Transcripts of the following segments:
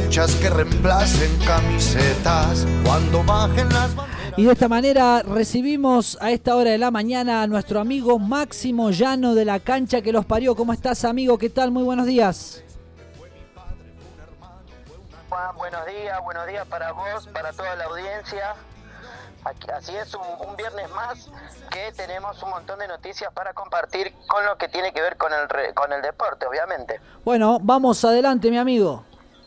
canchas que reemplacen camisetas cuando bajen las banderas. Y de esta manera recibimos a esta hora de la mañana a nuestro amigo Máximo Llano de la cancha que los parió. ¿Cómo estás, amigo? ¿Qué tal? Muy buenos días. Juan, buenos días para vos, para toda la audiencia. Así es, un viernes más que tenemos un montón de noticias para compartir con lo que tiene que ver con el deporte, obviamente. Bueno, vamos adelante, mi amigo.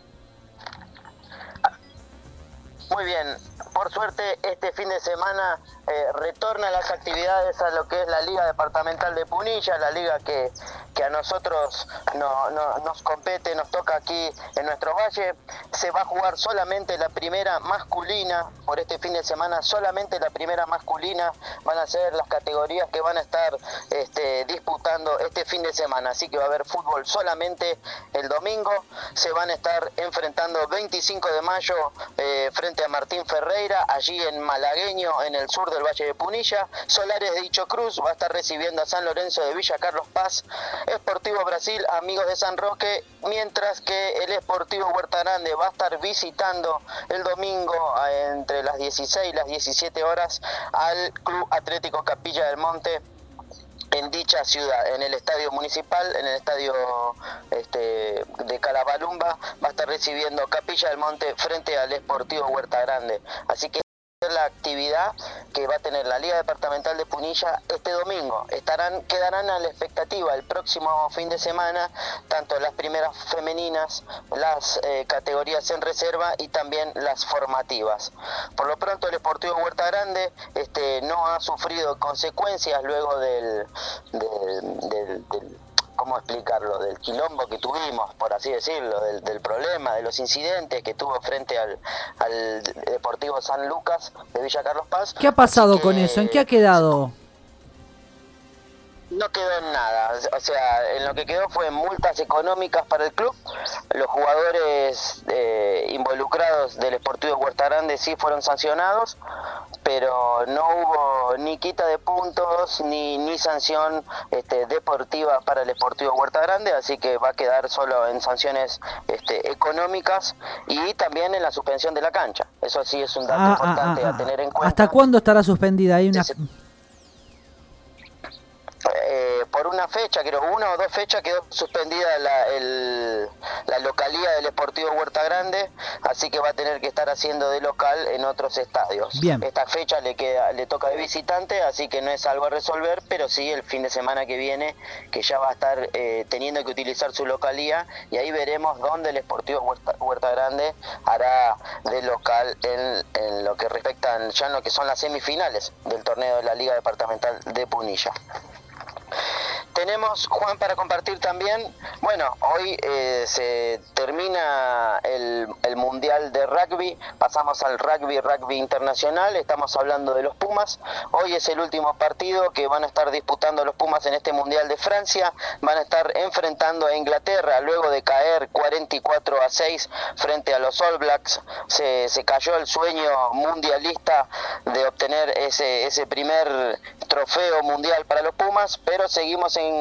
Muy bien, por suerte este fin de semana retornan las actividades a lo que es la Liga Departamental de Punilla, la liga que a nosotros nos compete, nos toca aquí en nuestro valle. Se va a jugar solamente la primera masculina, por este fin de semana solamente la primera masculina van a ser las categorías que van a estar disputando este fin de semana, así que va a haber fútbol solamente el domingo. Se van a estar enfrentando 25 de mayo frente a Martín Ferreira, allí en Malagueño, en el sur del Valle de Punilla. Solares de Dicho Cruz va a estar recibiendo a San Lorenzo de Villa Carlos Paz. Sportivo Brasil, Amigos de San Roque, mientras que el Sportivo Huerta Grande va a estar visitando el domingo entre las 16 y las 17 horas al Club Atlético Capilla del Monte en dicha ciudad, en el estadio municipal, en el estadio de Calabalumba, va a estar recibiendo Capilla del Monte frente al Sportivo Huerta Grande. Así que la actividad que va a tener la Liga Departamental de Punilla este domingo. Quedarán a la expectativa el próximo fin de semana tanto las primeras femeninas, las categorías en reserva y también las formativas. Por lo pronto el Sportivo Huerta Grande no ha sufrido consecuencias luego del ¿cómo explicarlo? Del quilombo que tuvimos, por así decirlo, del problema, de los incidentes que tuvo frente al Deportivo San Lucas de Villa Carlos Paz. ¿Qué ha pasado con eso? ¿En qué ha quedado? No quedó en nada, o sea, en lo que quedó fue multas económicas para el club. Los jugadores involucrados del Sportivo Huerta Grande sí fueron sancionados, pero no hubo ni quita de puntos ni sanción deportiva para el Sportivo Huerta Grande, así que va a quedar solo en sanciones económicas y también en la suspensión de la cancha. Eso sí es un dato importante a tener en cuenta. ¿Hasta cuándo estará suspendida? Hay una... Por una fecha, creo, 1 o 2 fechas quedó suspendida la localía del Sportivo Huerta Grande, así que va a tener que estar haciendo de local en otros estadios. Bien. Esta fecha le toca de visitante, así que no es algo a resolver, pero sí el fin de semana que viene, que ya va a estar teniendo que utilizar su localía, y ahí veremos dónde el Sportivo Huerta Grande hará de local en lo que respecta ya en lo que son las semifinales del torneo de la Liga Departamental de Punilla. Tenemos, Juan, para compartir también, bueno, hoy se termina el Mundial de Rugby, pasamos al rugby internacional, estamos hablando de los Pumas. Hoy es el último partido que van a estar disputando los Pumas en este Mundial de Francia, van a estar enfrentando a Inglaterra luego de caer 44-6 frente a los All Blacks. Se cayó el sueño mundialista de obtener ese primer trofeo mundial para los Pumas, pero seguimos en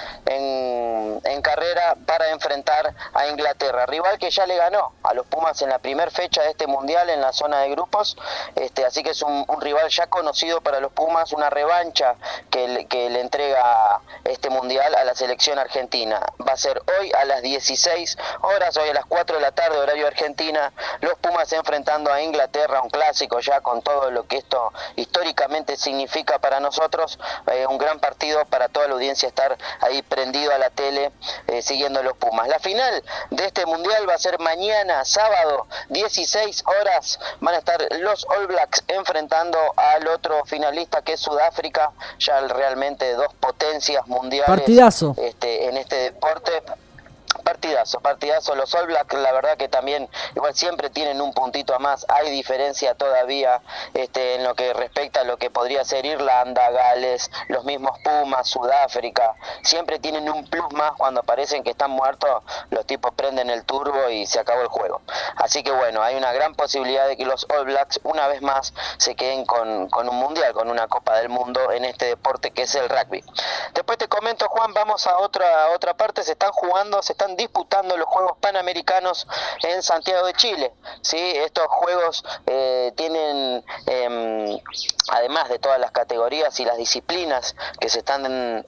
carrera para enfrentar a Inglaterra, rival que ya le ganó a los Pumas en la primera fecha de este mundial en la zona de grupos, así que es un rival ya conocido para los Pumas, una revancha que le entrega este mundial a la selección argentina. Va a ser hoy a las 16 horas, hoy a las 4 de la tarde, horario Argentina, los Pumas enfrentando a Inglaterra, un clásico ya con todo lo que esto históricamente significa para nosotros, un gran partido para toda la audiencia estar ahí prendido a la tele siguiendo los Pumas. La final de este mundial va a ser mañana, sábado, 16 horas, van a estar los All Blacks enfrentando al otro finalista que es Sudáfrica, ya realmente dos potencias mundiales. Partidazo. En este deporte. Partidazo, los All Blacks la verdad que también igual siempre tienen un puntito a más, hay diferencia todavía en lo que respecta a lo que podría ser Irlanda, Gales, los mismos Pumas, Sudáfrica, siempre tienen un plus más cuando parecen que están muertos, los tipos prenden el turbo y se acabó el juego. Así que bueno, hay una gran posibilidad de que los All Blacks una vez más se queden con un mundial, con una Copa del Mundo en este deporte que es el rugby. Después te comento, Juan, vamos a otra parte, se están están disputando los Juegos Panamericanos en Santiago de Chile. ¿Sí? Estos Juegos tienen, además de todas las categorías y las disciplinas que se están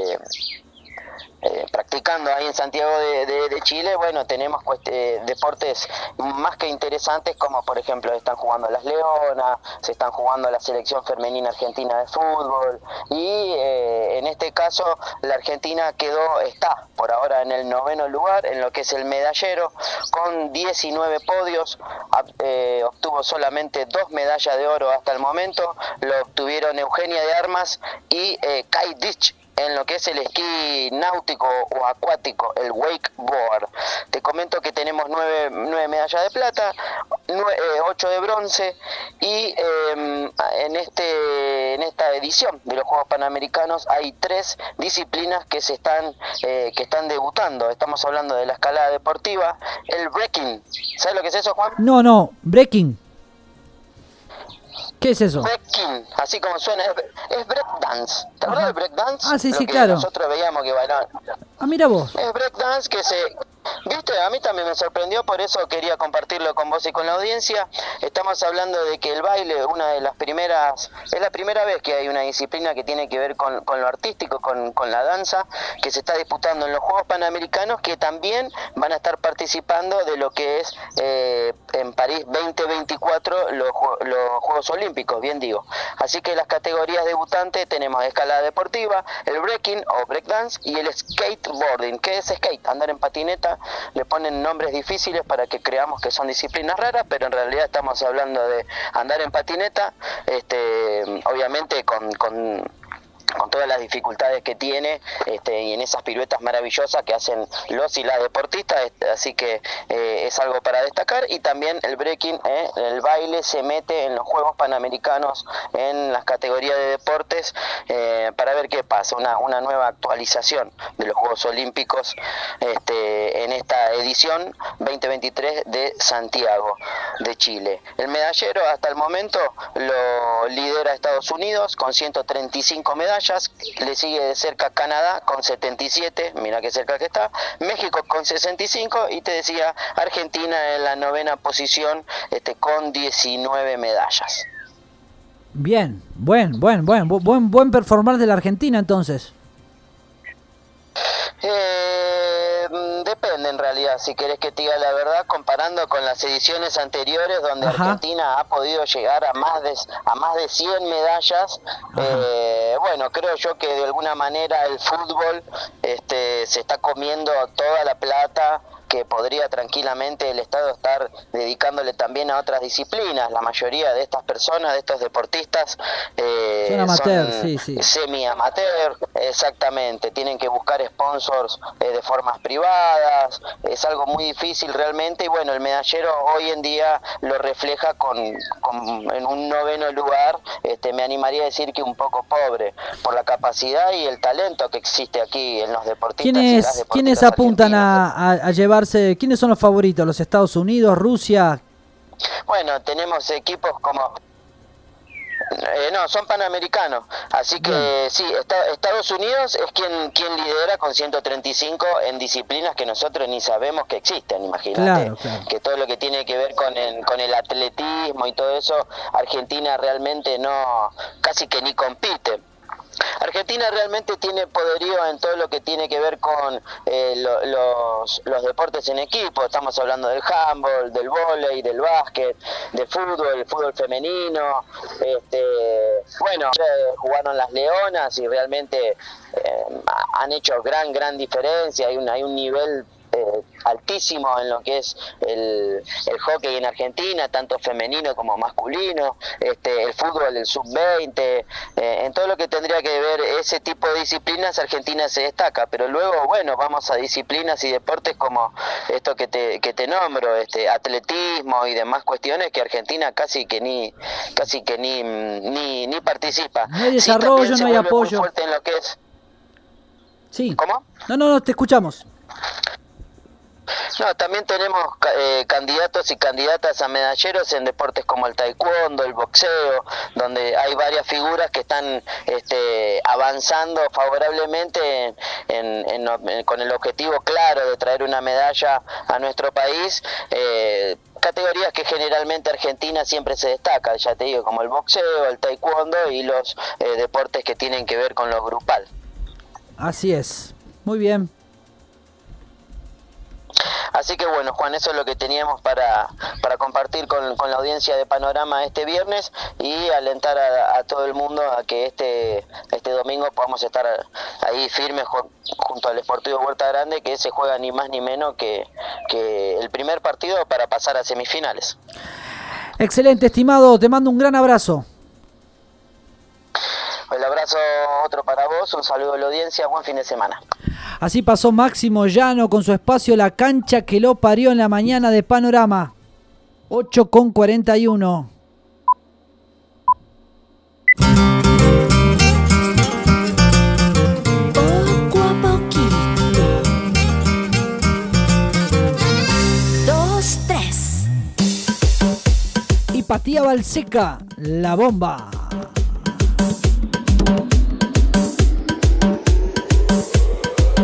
practicando ahí en Santiago de Chile, bueno, tenemos deportes más que interesantes, como por ejemplo están jugando las Leonas, se están jugando la selección femenina argentina de fútbol, y en este caso la Argentina está por ahora en el 9º lugar en lo que es el medallero, con 19 podios, obtuvo solamente 2 medallas de oro hasta el momento, lo obtuvieron Eugenia de Armas y Kai Dich en lo que es el esquí náutico o acuático, el wakeboard. Te comento que tenemos 9 medallas de plata, 8 de bronce, y en esta edición de los Juegos Panamericanos hay 3 disciplinas que están debutando. Estamos hablando de la escalada deportiva, el breaking. ¿Sabes lo que es eso, Juan? No, breaking. ¿Qué es eso? Breaking, así como suena, es breakdance. ¿Te acuerdas del breakdance? Ah, sí, Lo sí, que claro. Nosotros veíamos que bailaban. Ah, mira vos. Es breakdance ¿Viste? A mí también me sorprendió, por eso quería compartirlo con vos y con la audiencia. Estamos hablando de que el baile, es la primera vez que hay una disciplina que tiene que ver con lo artístico, con la danza, que se está disputando en los Juegos Panamericanos, que también van a estar participando de lo que es en París 2024 los Juegos Olímpicos, bien digo. Así que las categorías debutantes tenemos escalada deportiva, el breaking o breakdance y el skateboarding. ¿Qué es skate? Andar en patineta. Le ponen nombres difíciles para que creamos que son disciplinas raras, pero en realidad estamos hablando de andar en patineta, obviamente con todas las dificultades que tiene, y en esas piruetas maravillosas que hacen los y las deportistas, así que es algo para destacar. Y también el breaking, el baile, se mete en los Juegos Panamericanos en las categorías de deportes, para ver qué pasa, una nueva actualización de los Juegos Olímpicos en esta edición 2023 de Santiago de Chile. El medallero hasta el momento lo lidera Estados Unidos con 135 medallas, le sigue de cerca Canadá con 77, mira qué cerca que está, México con 65, y te decía Argentina en la 9ª posición con 19 medallas. Bien, buen performance de la Argentina entonces. Depende en realidad, si querés que te diga la verdad, comparando con las ediciones anteriores donde Argentina ha podido llegar a más de 100 medallas. Bueno, creo yo que de alguna manera el fútbol se está comiendo toda la plata que podría tranquilamente el Estado estar dedicándole también a otras disciplinas. La mayoría de estas personas, de estos deportistas, son amateur, son semi-amateur, exactamente, tienen que buscar sponsors de formas privadas, es algo muy difícil realmente, y bueno, el medallero hoy en día lo refleja en un 9º lugar, me animaría a decir que un poco pobre, por la capacidad y el talento que existe aquí en los deportistas. ¿Quiénes apuntan a llevarse? ¿Quiénes son los favoritos? ¿Los Estados Unidos, Rusia? Bueno, tenemos equipos como... no, son panamericanos, así que sí, Estados Unidos es quien lidera con 135 en disciplinas que nosotros ni sabemos que existen, imagínate. Claro. Que todo lo que tiene que ver con el atletismo y todo eso, Argentina realmente casi que ni compite. Argentina realmente tiene poderío en todo lo que tiene que ver con los deportes en equipo. Estamos hablando del handball, del vóley, del básquet, del fútbol, el fútbol femenino. Bueno, jugaron las Leonas y realmente han hecho gran diferencia. Hay un nivel altísimo en lo que es el hockey en Argentina, tanto femenino como masculino, el fútbol, el sub-20, en todo lo que tendría que ver ese tipo de disciplinas, Argentina se destaca, pero luego, bueno, vamos a disciplinas y deportes como esto que te nombro, atletismo y demás cuestiones que Argentina casi que ni participa. No hay desarrollo, no hay apoyo. Muy fuerte en lo que es... Sí. ¿Cómo? No, te escuchamos. No, también tenemos candidatos y candidatas a medalleros en deportes como el taekwondo, el boxeo, donde hay varias figuras que están avanzando favorablemente con el objetivo claro de traer una medalla a nuestro país. Categorías que generalmente Argentina siempre se destaca, ya te digo, como el boxeo, el taekwondo y los deportes que tienen que ver con lo grupal. Así es, muy bien. Así que bueno, Juan, eso es lo que teníamos para compartir con la audiencia de Panorama este viernes y alentar a todo el mundo a que este domingo podamos estar ahí firmes junto al Sportivo Huerta Grande, que se juega ni más ni menos que el primer partido para pasar a semifinales. Excelente, estimado, te mando un gran abrazo. El abrazo otro para vos, un saludo a la audiencia, buen fin de semana. Así pasó Máximo Llano con su espacio La Cancha que lo parió en la mañana de Panorama. 8:41. Poco a poquito. 2, 3. Y Patía Balseca, la bomba.